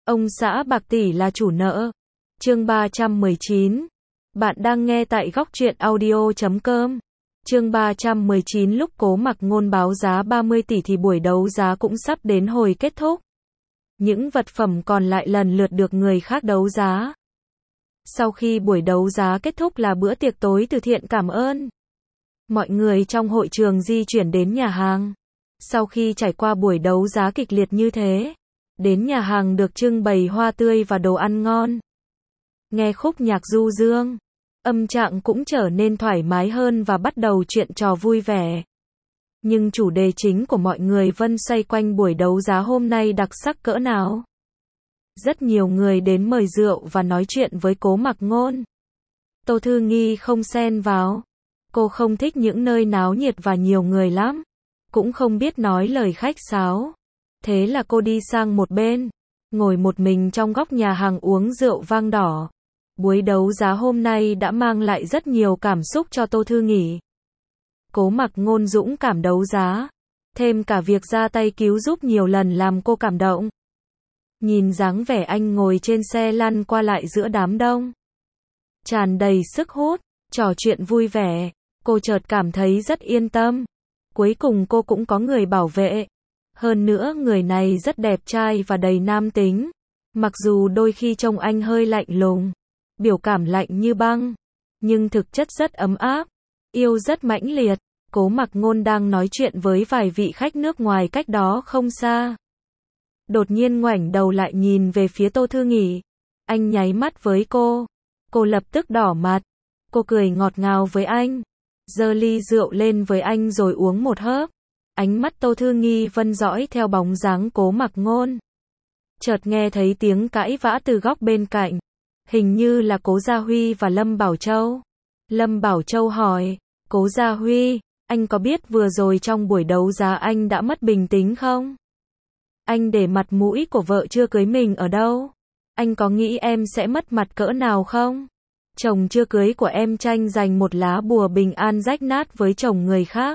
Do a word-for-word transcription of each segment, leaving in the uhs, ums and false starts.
Ông xã bạc tỷ là chủ nợ. Chương ba trăm mười chín. Bạn đang nghe tại góc truyện audio chấm com. Chương ba trăm mười chín. Lúc Cố Mặc Ngôn báo giá ba mươi tỷ thì buổi đấu giá cũng sắp đến hồi kết thúc. Những vật phẩm còn lại lần lượt được người khác đấu giá. Sau khi buổi đấu giá kết thúc là bữa tiệc tối từ thiện cảm ơn. Mọi người trong hội trường di chuyển đến nhà hàng. Sau khi trải qua buổi đấu giá kịch liệt như thế, đến nhà hàng được trưng bày hoa tươi và đồ ăn ngon. Nghe khúc nhạc du dương, âm trạng cũng trở nên thoải mái hơn và bắt đầu chuyện trò vui vẻ. Nhưng chủ đề chính của mọi người vẫn xoay quanh buổi đấu giá hôm nay đặc sắc cỡ nào. Rất nhiều người đến mời rượu và nói chuyện với Cố Mặc Ngôn. Tô Thư Nghi không xen vào. Cô không thích những nơi náo nhiệt và nhiều người lắm. Cũng không biết nói lời khách sáo. Thế là cô đi sang một bên, ngồi một mình trong góc nhà hàng uống rượu vang đỏ. Buổi đấu giá hôm nay đã mang lại rất nhiều cảm xúc cho Tô Thư Nghi. Cố Mặc Ngôn dũng cảm đấu giá, thêm cả việc ra tay cứu giúp nhiều lần làm cô cảm động. Nhìn dáng vẻ anh ngồi trên xe lăn qua lại giữa đám đông, tràn đầy sức hút, trò chuyện vui vẻ, cô chợt cảm thấy rất yên tâm. Cuối cùng cô cũng có người bảo vệ. Hơn nữa người này rất đẹp trai và đầy nam tính. Mặc dù đôi khi trông anh hơi lạnh lùng, biểu cảm lạnh như băng, nhưng thực chất rất ấm áp, yêu rất mãnh liệt. Cố Mặc Ngôn đang nói chuyện với vài vị khách nước ngoài cách đó không xa. Đột nhiên ngoảnh đầu lại nhìn về phía Tô Thư Nghi. Anh nháy mắt với cô. Cô lập tức đỏ mặt. Cô cười ngọt ngào với anh, giơ ly rượu lên với anh rồi uống một hớp. Ánh mắt Tô Thư Nghi vân dõi theo bóng dáng Cố Mặc Ngôn. Chợt nghe thấy tiếng cãi vã từ góc bên cạnh. Hình như là Cố Gia Huy và Lâm Bảo Châu. Lâm Bảo Châu hỏi, Cố Gia Huy, anh có biết vừa rồi trong buổi đấu giá anh đã mất bình tĩnh không? Anh để mặt mũi của vợ chưa cưới mình ở đâu? Anh có nghĩ em sẽ mất mặt cỡ nào không? Chồng chưa cưới của em tranh giành một lá bùa bình an rách nát với chồng người khác.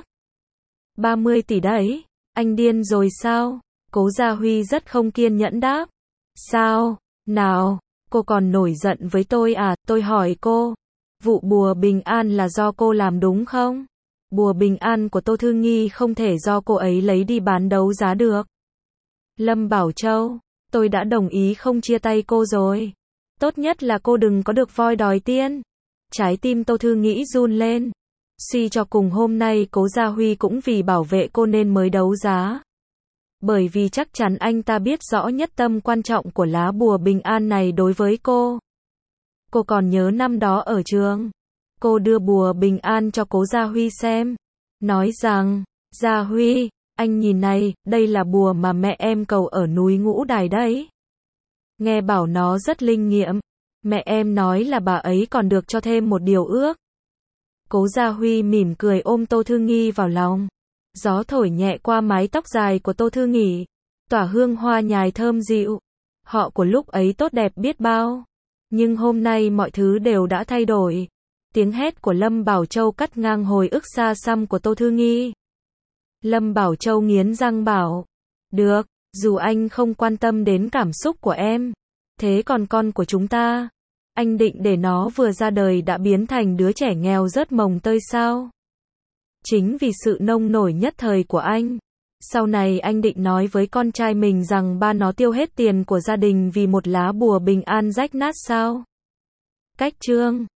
ba mươi tỷ đấy, anh điên rồi sao? Cố Gia Huy rất không kiên nhẫn đáp. Sao? Nào, cô còn nổi giận với tôi à? Tôi hỏi cô, vụ bùa bình an là do cô làm đúng không? Bùa bình an của Tô Thư Nghi không thể do cô ấy lấy đi bán đấu giá được. Lâm Bảo Châu, tôi đã đồng ý không chia tay cô rồi. Tốt nhất là cô đừng có được voi đòi tiên. Trái tim Tô Thư Nghi run lên. Suy cho cùng hôm nay Cố Gia Huy cũng vì bảo vệ cô nên mới đấu giá. Bởi vì chắc chắn anh ta biết rõ nhất tâm quan trọng của lá bùa bình an này đối với cô. Cô còn nhớ năm đó ở trường, cô đưa bùa bình an cho Cố Gia Huy xem. Nói rằng, Gia Huy, anh nhìn này, đây là bùa mà mẹ em cầu ở núi Ngũ Đài đấy. Nghe bảo nó rất linh nghiệm. Mẹ em nói là bà ấy còn được cho thêm một điều ước. Cố Gia Huy mỉm cười ôm Tô Thư Nghi vào lòng. Gió thổi nhẹ qua mái tóc dài của Tô Thư Nghi, tỏa hương hoa nhài thơm dịu. Họ của lúc ấy tốt đẹp biết bao. Nhưng hôm nay mọi thứ đều đã thay đổi. Tiếng hét của Lâm Bảo Châu cắt ngang hồi ức xa xăm của Tô Thư Nghi. Lâm Bảo Châu nghiến răng bảo, được, dù anh không quan tâm đến cảm xúc của em, thế còn con của chúng ta, anh định để nó vừa ra đời đã biến thành đứa trẻ nghèo rớt mồng tơi sao? Chính vì sự nông nổi nhất thời của anh, sau này anh định nói với con trai mình rằng ba nó tiêu hết tiền của gia đình vì một lá bùa bình an rách nát sao? Cách chương